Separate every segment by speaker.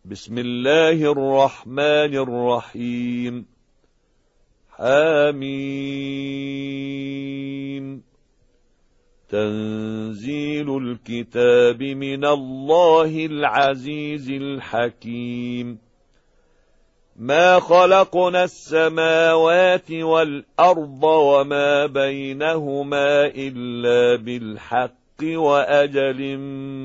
Speaker 1: بسم الله الرحمن الرحيم. حميم. تنزيل الكتاب من الله العزيز الحكيم. ما خلقنا السماوات والأرض وما بينهما إلا بالحق وأجل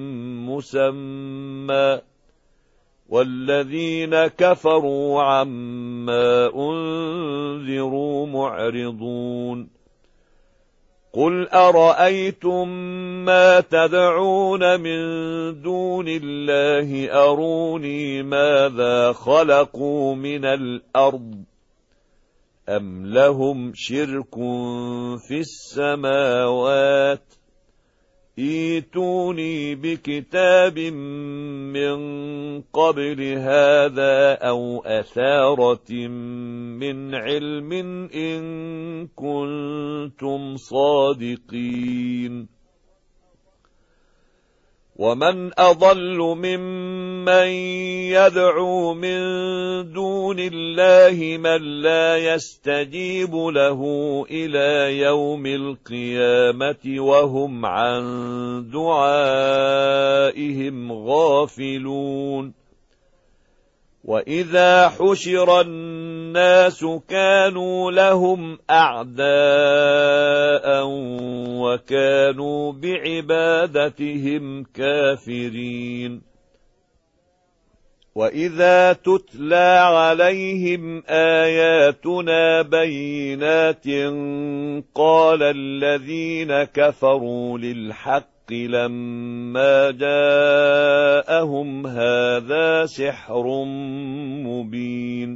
Speaker 1: مسمى، والذين كفروا عما أنذروا معرضون. قل أرأيتم ما تدعون من دون الله أروني ماذا خلقوا من الأرض أم لهم شرك في السماوات ائتوني بكتاب من قبل هذا أو أثارة من علم إن كنتم صادقين. ومن أضل ممن يدعو من دون الله من لا يستجيب له إلى يوم القيامة وهم عن دعائهم غافلون. وإذا حشر الناس كانوا لهم أعداء وكانوا بعبادتهم كافرين. وإذا تتلى عليهم آياتنا بينات قال الذين كفروا للحق لما جاءهم هذا سحر مبين.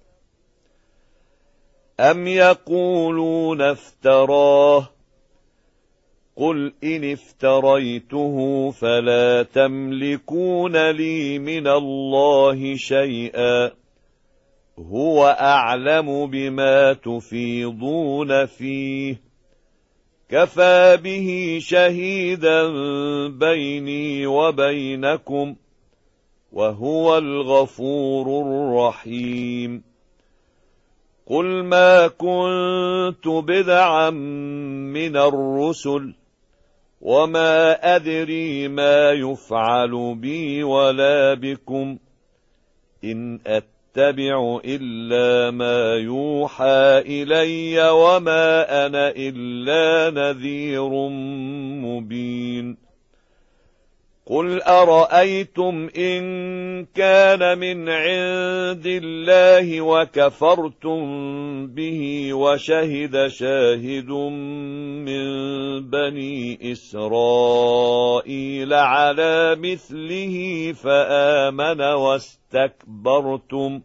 Speaker 1: أم يقولون افتراه قل إن افتريته فلا تملكون لي من الله شيئا هو أعلم بما تفيضون فيه كفى به شهيدا بيني وبينكم وهو الغفور الرحيم. قل ما كنت بدعا من الرسل وما أدري ما يفعل بي ولا بكم إن أتبع إلا ما يوحى إلي وما أنا إلا نذير مبين. قل أرأيتم إن كان من عند الله وكفرتم به وشهد شاهد من بني إسرائيل على مثله فآمن واستكبرتم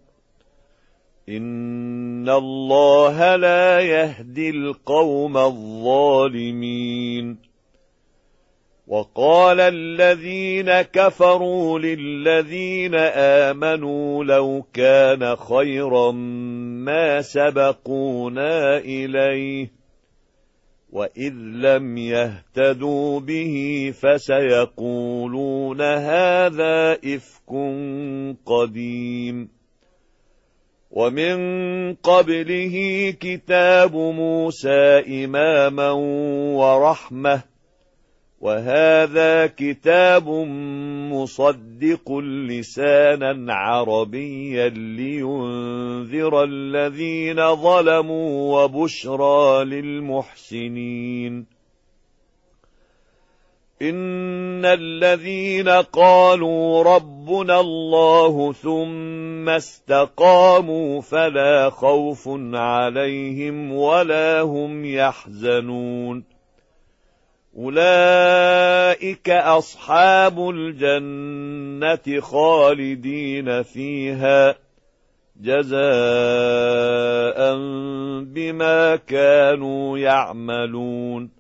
Speaker 1: إن الله لا يهدي القوم الظالمين. وقال الذين كفروا للذين آمنوا لو كان خيرا ما سبقونا إليه وإذ لم يهتدوا به فسيقولون هذا إفك قديم. ومن قبله كتاب موسى إماما ورحمة وهذا كتاب مصدق لسانا عربيا لينذر الذين ظلموا وبشرى للمحسنين. إن الذين قالوا ربنا الله ثم استقاموا فلا خوف عليهم ولا هم يحزنون أولئك أصحاب الجنة خالدين فيها جزاء بما كانوا يعملون.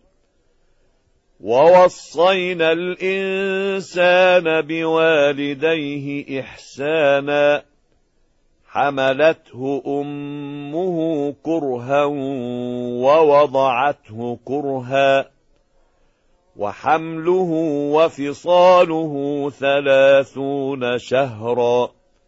Speaker 1: ووصينا الإنسان بوالديه إحسانا حملته أمه كرها ووضعته كرها وحمله وفصاله 30 شهرا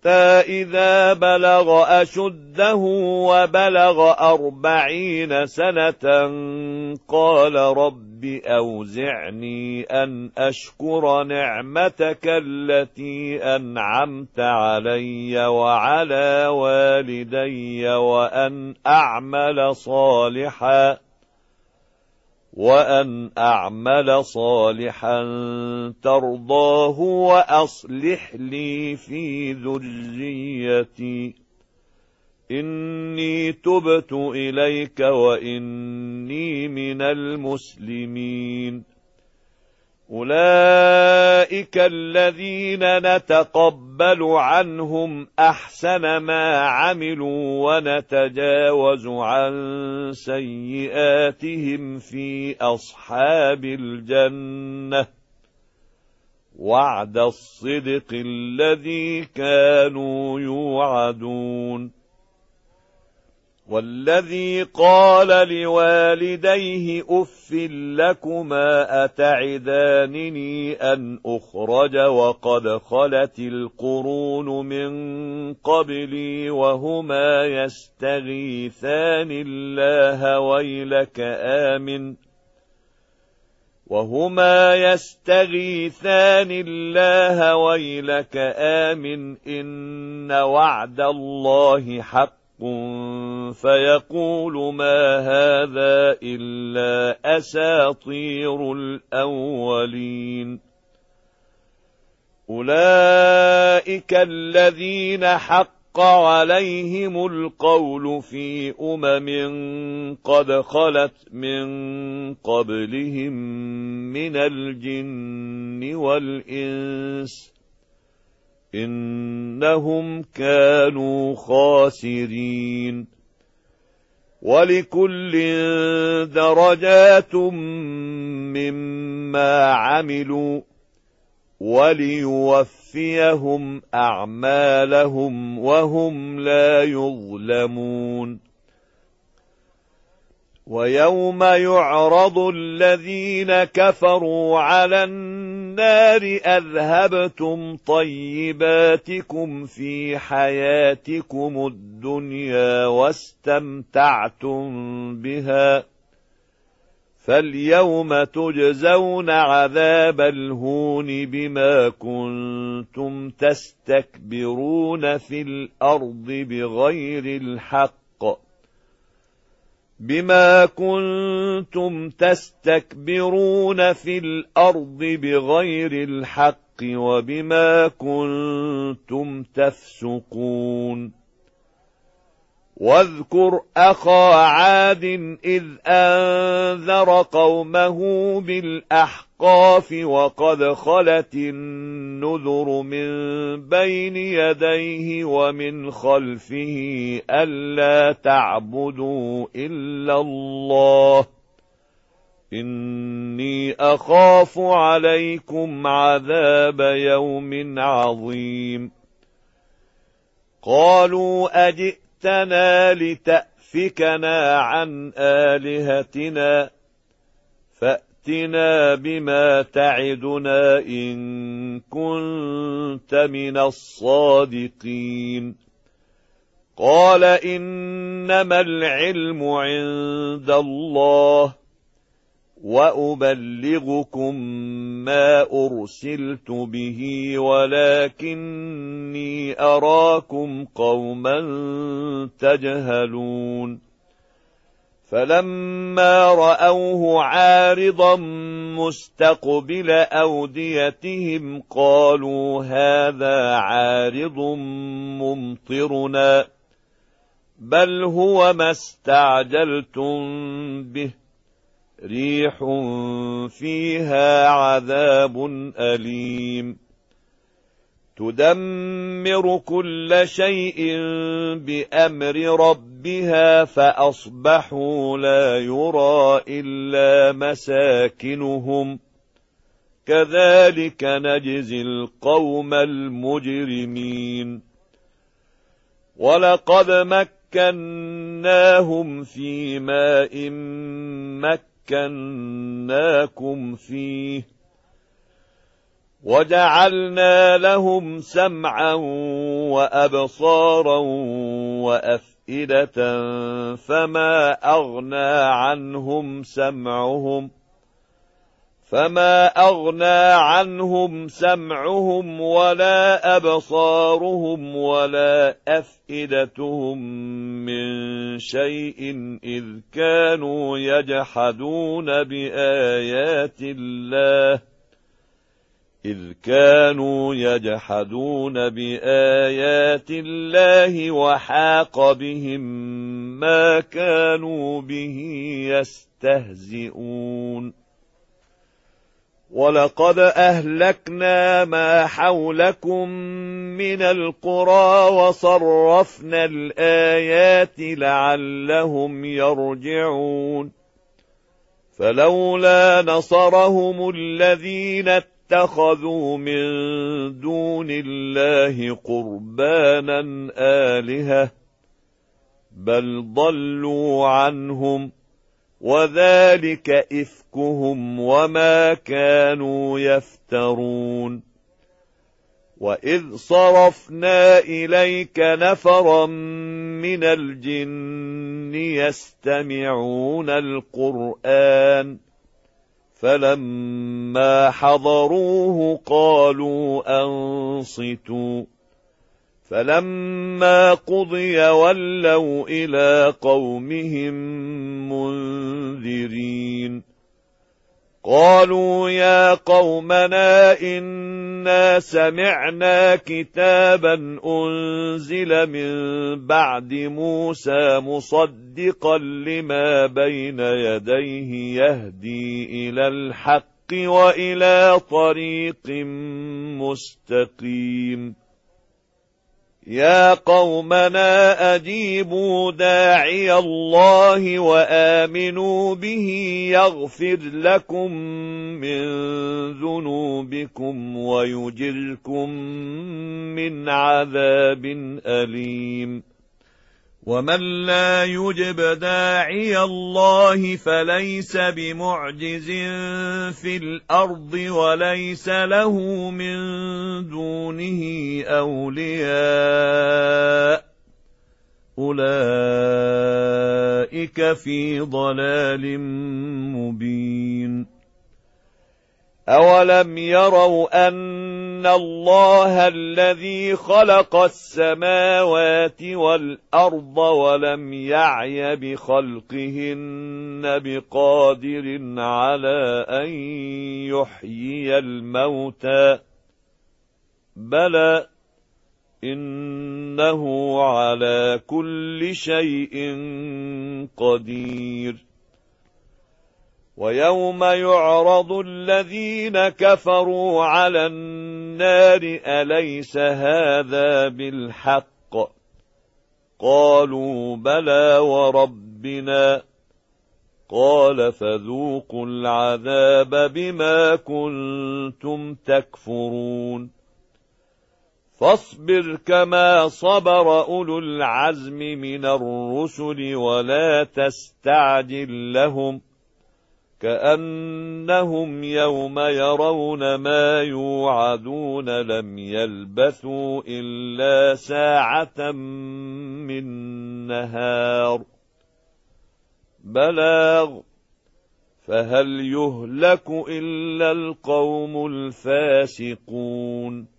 Speaker 1: إذا بلغ أشده وبلغ 40 سنة قال رب أوزعني أن أشكر نعمتك التي أنعمت علي وعلى والدي وأن أعمل صالحا ترضاه وأصلح لي في ذريتي إني تبت إليك وإني من المسلمين. أولئك الذين نتقبل عنهم أحسن ما عملوا ونتجاوز عن سيئاتهم في أصحاب الجنة وعد الصدق الذي كانوا يوعدون. والذي قال لوالديه أف لكما أتعدانني أن أخرج وقد خلت القرون من قبلي وهما يستغيثان الله ويلك آمن إن وعد الله حق فيقول ما هذا إلا أساطير الأولين. أولئك الذين حق عليهم القول في قد خلت من قبلهم من الجن والإنس إنهم كانوا خاسرين. ولكل درجات مما عملوا وليوفيهم أعمالهم وهم لا يظلمون. ويوم يعرض الذين كفروا على النار أذهبتم طيباتكم في حياتكم الدنيا واستمتعتم بها فاليوم تجزون عذاب الهون بما كنتم تستكبرون في الأرض بغير الحق وبما كنتم تفسقون. واذكر أخا عاد إذ أنذر قومه بالأحقاف وقد خلت النذر من بين يديه ومن خلفه ألا تعبدوا إلا الله إني أخاف عليكم عذاب يوم عظيم. قالوا أجئتنا لتأفكنا عن آلهتنا فأتنا بما تعدنا إن كنت من الصادقين. قال إنما العلم عند الله وأبلغكم ما أرسلت به ولكني أراكم قوما تجهلون. فلما رأوه عارضا مستقبل أوديتهم قالوا هذا عارض ممطرنا بل هو ما استعجلتم به ريح فيها عذاب أليم تدمر كل شيء بأمر ربها فأصبحوا لا يرى إلا مساكنهم كذلك نجزي القوم المجرمين. ولقد مكناهم في ماء مكناكم فيه وجعلنا لهم سمعا وأبصارا وأفئدة فما أغنى عنهم سمعهم ولا أبصارهم ولا أفئدتهم من شيء إذ كانوا يجحدون بآيات الله وحاق بهم ما كانوا به يستهزئون ولقد أهلكنا ما حولكم من القرى وصرفنا الآيات لعلهم يرجعون فلولا نصرهم الذين اتخذوا من دون الله قربانا آلهة بل ضلوا عنهم وذلك إفكهم وما كانوا يفترون وإذ صرفنا إليك نفرا من الجن يستمعون القرآن فلما حضروه قالوا أنصتوا فلما قضي ولوا إلى قومهم منذرين قالوا يا قومنا إنا سمعنا كتابا أنزل من بعد موسى مصدقا لما بين يديه يهدي إلى الحق وإلى طريق مستقيم يا قومنا أجيبوا داعي الله وآمنوا به يغفر لكم من ذنوبكم ويجركم من عذاب أليم ومن لا يجب داعي الله فليس بمعجز في الأرض وليس له من دونه أولياء أولئك في ضلال مبين أولم يروا أن الله الذي خلق السماوات والأرض ولم يعي بخلقهن بقادر على أن يحيي الموتى بلى إنه على كل شيء قدير ويوم يعرض الذين كفروا على النار أليس هذا بالحق قالوا بلى وربنا قال فذوقوا العذاب بما كنتم تكفرون فاصبر كما صبر أولو العزم من الرسل ولا تستعجل لهم كأنهم يوم يرون ما يوعدون لم يلبثوا إلا ساعة من نهار بلاغ فهل يهلك إلا القوم الفاسقون